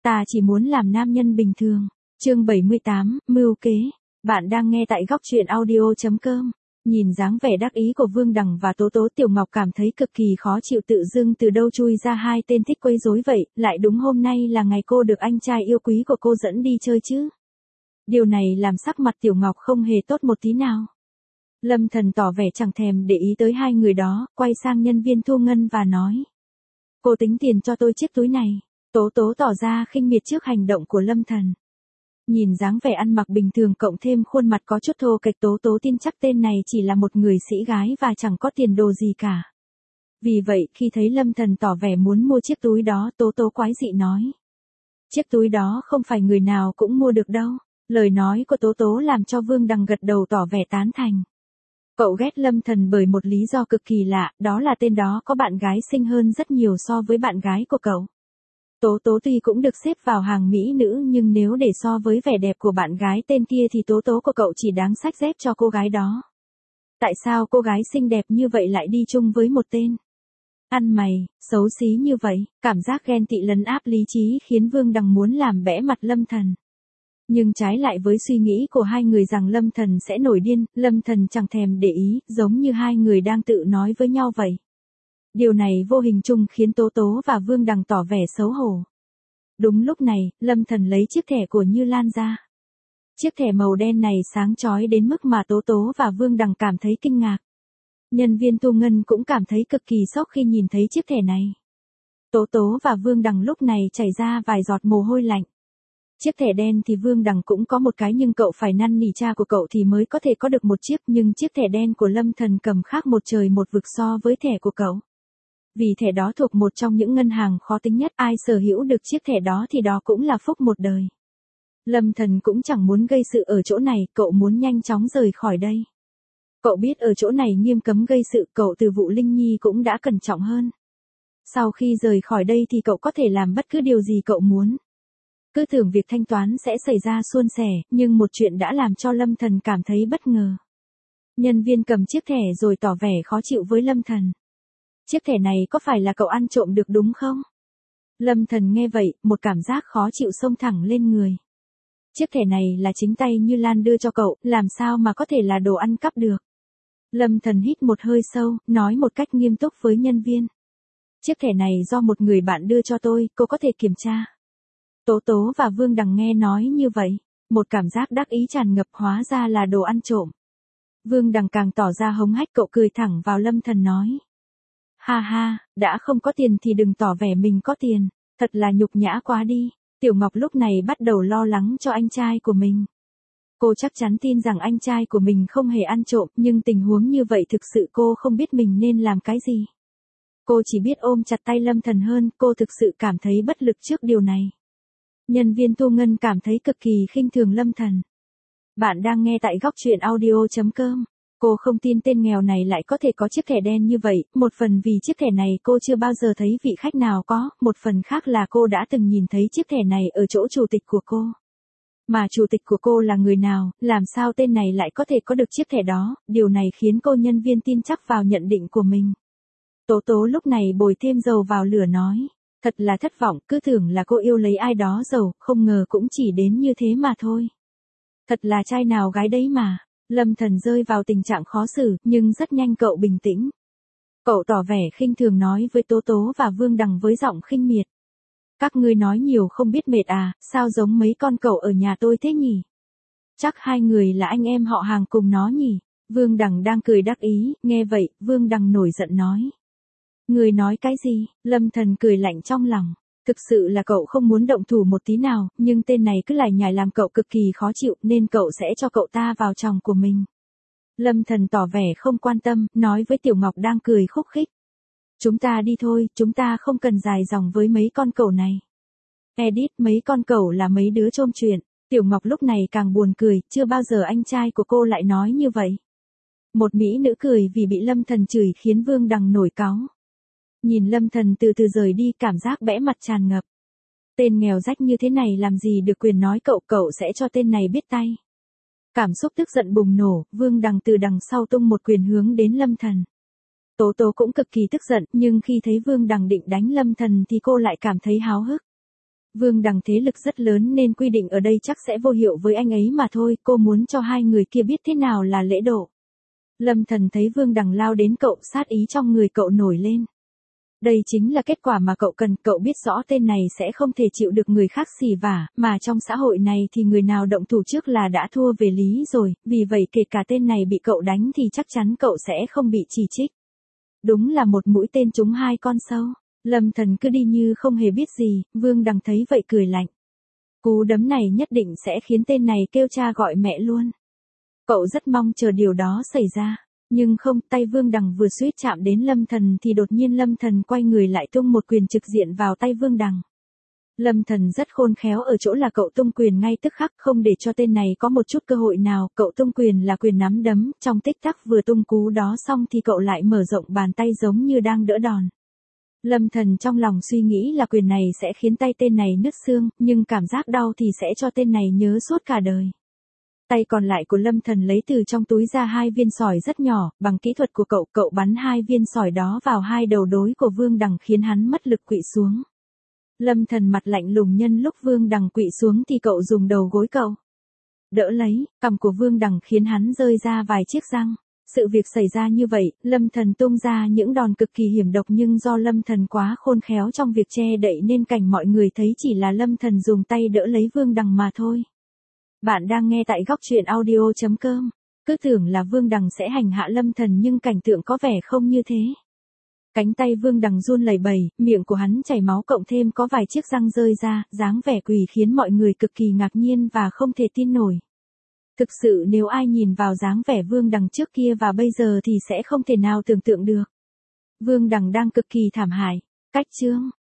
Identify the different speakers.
Speaker 1: Ta chỉ muốn làm nam nhân bình thường. Chương 78, mưu kế. Bạn đang nghe tại góc truyện audio.com. Nhìn dáng vẻ đắc ý của Vương Đằng và Tố Tố, Tiểu Ngọc cảm thấy cực kỳ khó chịu, tự dưng từ đâu chui ra hai tên thích quấy rối vậy, lại đúng hôm nay là ngày cô được anh trai yêu quý của cô dẫn đi chơi chứ. Điều này làm sắc mặt Tiểu Ngọc không hề tốt một tí nào. Lâm Thần tỏ vẻ chẳng thèm để ý tới hai người đó, quay sang nhân viên thu ngân và nói. Cô tính tiền cho tôi chiếc túi này. Tố Tố tỏ ra khinh miệt trước hành động của Lâm Thần. Nhìn dáng vẻ ăn mặc bình thường cộng thêm khuôn mặt có chút thô kệch, Tố Tố tin chắc tên này chỉ là một người sĩ gái và chẳng có tiền đồ gì cả. Vì vậy khi thấy Lâm Thần tỏ vẻ muốn mua chiếc túi đó, Tố Tố quái dị nói. Chiếc túi đó không phải người nào cũng mua được đâu. Lời nói của Tố Tố làm cho Vương Đằng gật đầu tỏ vẻ tán thành. Cậu ghét Lâm Thần bởi một lý do cực kỳ lạ, đó là tên đó có bạn gái xinh hơn rất nhiều so với bạn gái của cậu. Tố Tố tuy cũng được xếp vào hàng mỹ nữ, nhưng nếu để so với vẻ đẹp của bạn gái tên kia thì Tố Tố của cậu chỉ đáng xách dép cho cô gái đó. Tại sao cô gái xinh đẹp như vậy lại đi chung với một tên ăn mày xấu xí như vậy? Cảm giác ghen tị lấn áp lý trí khiến Vương Đằng muốn làm bẽ mặt Lâm Thần. Nhưng trái lại với suy nghĩ của hai người rằng Lâm Thần sẽ nổi điên, Lâm Thần chẳng thèm để ý, giống như hai người đang tự nói với nhau vậy. Điều này vô hình chung khiến Tố Tố và Vương Đằng tỏ vẻ xấu hổ. Đúng lúc này, Lâm Thần lấy chiếc thẻ của Như Lan ra. Chiếc thẻ màu đen này sáng chói đến mức mà Tố Tố và Vương Đằng cảm thấy kinh ngạc. Nhân viên thu ngân cũng cảm thấy cực kỳ sốc khi nhìn thấy chiếc thẻ này. Tố Tố và Vương Đằng lúc này chảy ra vài giọt mồ hôi lạnh. Chiếc thẻ đen thì Vương Đằng cũng có một cái, nhưng cậu phải năn nỉ cha của cậu thì mới có thể có được một chiếc, nhưng chiếc thẻ đen của Lâm Thần cầm khác một trời một vực so với thẻ của cậu. Vì thẻ đó thuộc một trong những ngân hàng khó tính nhất, ai sở hữu được chiếc thẻ đó thì đó cũng là phúc một đời. Lâm Thần cũng chẳng muốn gây sự ở chỗ này, cậu muốn nhanh chóng rời khỏi đây. Cậu biết ở chỗ này nghiêm cấm gây sự, cậu từ vụ Linh Nhi cũng đã cẩn trọng hơn. Sau khi rời khỏi đây thì cậu có thể làm bất cứ điều gì cậu muốn. Cứ tưởng việc thanh toán sẽ xảy ra suôn sẻ, nhưng một chuyện đã làm cho Lâm Thần cảm thấy bất ngờ. Nhân viên cầm chiếc thẻ rồi tỏ vẻ khó chịu với Lâm Thần. Chiếc thẻ này có phải là cậu ăn trộm được đúng không? Lâm Thần nghe vậy, một cảm giác khó chịu xông thẳng lên người. Chiếc thẻ này là chính tay Như Lan đưa cho cậu, làm sao mà có thể là đồ ăn cắp được? Lâm Thần hít một hơi sâu, nói một cách nghiêm túc với nhân viên. Chiếc thẻ này do một người bạn đưa cho tôi, cô có thể kiểm tra. Tố Tố và Vương Đằng nghe nói như vậy, một cảm giác đắc ý tràn ngập, hóa ra là đồ ăn trộm. Vương Đằng càng tỏ ra hống hách, cậu cười thẳng vào Lâm Thần nói. Ha ha, đã không có tiền thì đừng tỏ vẻ mình có tiền, thật là nhục nhã quá đi. Tiểu Ngọc lúc này bắt đầu lo lắng cho anh trai của mình. Cô chắc chắn tin rằng anh trai của mình không hề ăn trộm, nhưng tình huống như vậy thực sự cô không biết mình nên làm cái gì. Cô chỉ biết ôm chặt tay Lâm Thần hơn, cô thực sự cảm thấy bất lực trước điều này. Nhân viên thu ngân cảm thấy cực kỳ khinh thường Lâm Thần. Bạn đang nghe tại góc truyện audio.com. Cô không tin tên nghèo này lại có thể có chiếc thẻ đen như vậy, một phần vì chiếc thẻ này cô chưa bao giờ thấy vị khách nào có, một phần khác là cô đã từng nhìn thấy chiếc thẻ này ở chỗ chủ tịch của cô. Mà chủ tịch của cô là người nào, làm sao tên này lại có thể có được chiếc thẻ đó, điều này khiến cô nhân viên tin chắc vào nhận định của mình. Tố Tố lúc này bồi thêm dầu vào lửa nói. Thật là thất vọng, cứ tưởng là cô yêu lấy ai đó giàu, không ngờ cũng chỉ đến như thế mà thôi. Thật là trai nào gái đấy mà. Lâm Thần rơi vào tình trạng khó xử, nhưng rất nhanh cậu bình tĩnh. Cậu tỏ vẻ khinh thường nói với Tố Tố và Vương Đằng với giọng khinh miệt. Các ngươi nói nhiều không biết mệt à, sao giống mấy con cậu ở nhà tôi thế nhỉ? Chắc hai người là anh em họ hàng cùng nó nhỉ? Vương Đằng đang cười đắc ý, nghe vậy, Vương Đằng nổi giận nói. Người nói cái gì? Lâm Thần cười lạnh trong lòng. Thực sự là cậu không muốn động thủ một tí nào, nhưng tên này cứ lải nhải làm cậu cực kỳ khó chịu, nên cậu sẽ cho cậu ta vào chòng của mình. Lâm Thần tỏ vẻ không quan tâm, nói với Tiểu Ngọc đang cười khúc khích. Chúng ta đi thôi, chúng ta không cần dài dòng với mấy con cẩu này. Edit, mấy con cẩu là mấy đứa chôm chuyện. Tiểu Ngọc lúc này càng buồn cười, chưa bao giờ anh trai của cô lại nói như vậy. Một mỹ nữ cười vì bị Lâm Thần chửi khiến Vương Đằng nổi cáu. Nhìn Lâm Thần từ từ rời đi, cảm giác bẽ mặt tràn ngập. Tên nghèo rách như thế này làm gì được quyền nói cậu sẽ cho tên này biết tay. Cảm xúc tức giận bùng nổ, Vương Đằng từ đằng sau tung một quyền hướng đến Lâm Thần. Tố Tố cũng cực kỳ tức giận, nhưng khi thấy Vương Đằng định đánh Lâm Thần thì cô lại cảm thấy háo hức. Vương Đằng thế lực rất lớn nên quy định ở đây chắc sẽ vô hiệu với anh ấy mà thôi, cô muốn cho hai người kia biết thế nào là lễ độ. Lâm Thần thấy Vương Đằng lao đến cậu, sát ý trong người cậu nổi lên. Đây chính là kết quả mà cậu cần, cậu biết rõ tên này sẽ không thể chịu được người khác xỉ vả, mà trong xã hội này thì người nào động thủ trước là đã thua về lý rồi, vì vậy kể cả tên này bị cậu đánh thì chắc chắn cậu sẽ không bị chỉ trích. Đúng là một mũi tên trúng hai con sâu. Lâm Thần cứ đi như không hề biết gì, Vương Đằng thấy vậy cười lạnh. Cú đấm này nhất định sẽ khiến tên này kêu cha gọi mẹ luôn. Cậu rất mong chờ điều đó xảy ra. Nhưng không, tay Vương Đằng vừa suýt chạm đến Lâm Thần thì đột nhiên Lâm Thần quay người lại tung một quyền trực diện vào tay Vương Đằng. Lâm Thần rất khôn khéo ở chỗ là cậu tung quyền ngay tức khắc, không để cho tên này có một chút cơ hội nào, cậu tung quyền là quyền nắm đấm, trong tích tắc vừa tung cú đó xong thì cậu lại mở rộng bàn tay giống như đang đỡ đòn. Lâm Thần trong lòng suy nghĩ là quyền này sẽ khiến tay tên này nứt xương, nhưng cảm giác đau thì sẽ cho tên này nhớ suốt cả đời. Tay còn lại của Lâm Thần lấy từ trong túi ra hai viên sỏi rất nhỏ, bằng kỹ thuật của cậu bắn hai viên sỏi đó vào hai đầu đối của Vương Đằng khiến hắn mất lực quỵ xuống. Lâm Thần mặt lạnh lùng, nhân lúc Vương Đằng quỵ xuống thì cậu dùng đầu gối cậu đỡ lấy, cằm của Vương Đằng khiến hắn rơi ra vài chiếc răng. Sự việc xảy ra như vậy, Lâm Thần tung ra những đòn cực kỳ hiểm độc, nhưng do Lâm Thần quá khôn khéo trong việc che đậy nên cảnh mọi người thấy chỉ là Lâm Thần dùng tay đỡ lấy Vương Đằng mà thôi. Bạn đang nghe tại góc truyện audio.com. Cứ tưởng là Vương Đằng sẽ hành hạ Lâm Thần nhưng cảnh tượng có vẻ không như thế. Cánh tay Vương Đằng run lẩy bẩy, miệng của hắn chảy máu cộng thêm có vài chiếc răng rơi ra, dáng vẻ quỳ khiến mọi người cực kỳ ngạc nhiên và không thể tin nổi. Thực sự nếu ai nhìn vào dáng vẻ Vương Đằng trước kia và bây giờ thì sẽ không thể nào tưởng tượng được. Vương Đằng đang cực kỳ thảm hại. Cách chương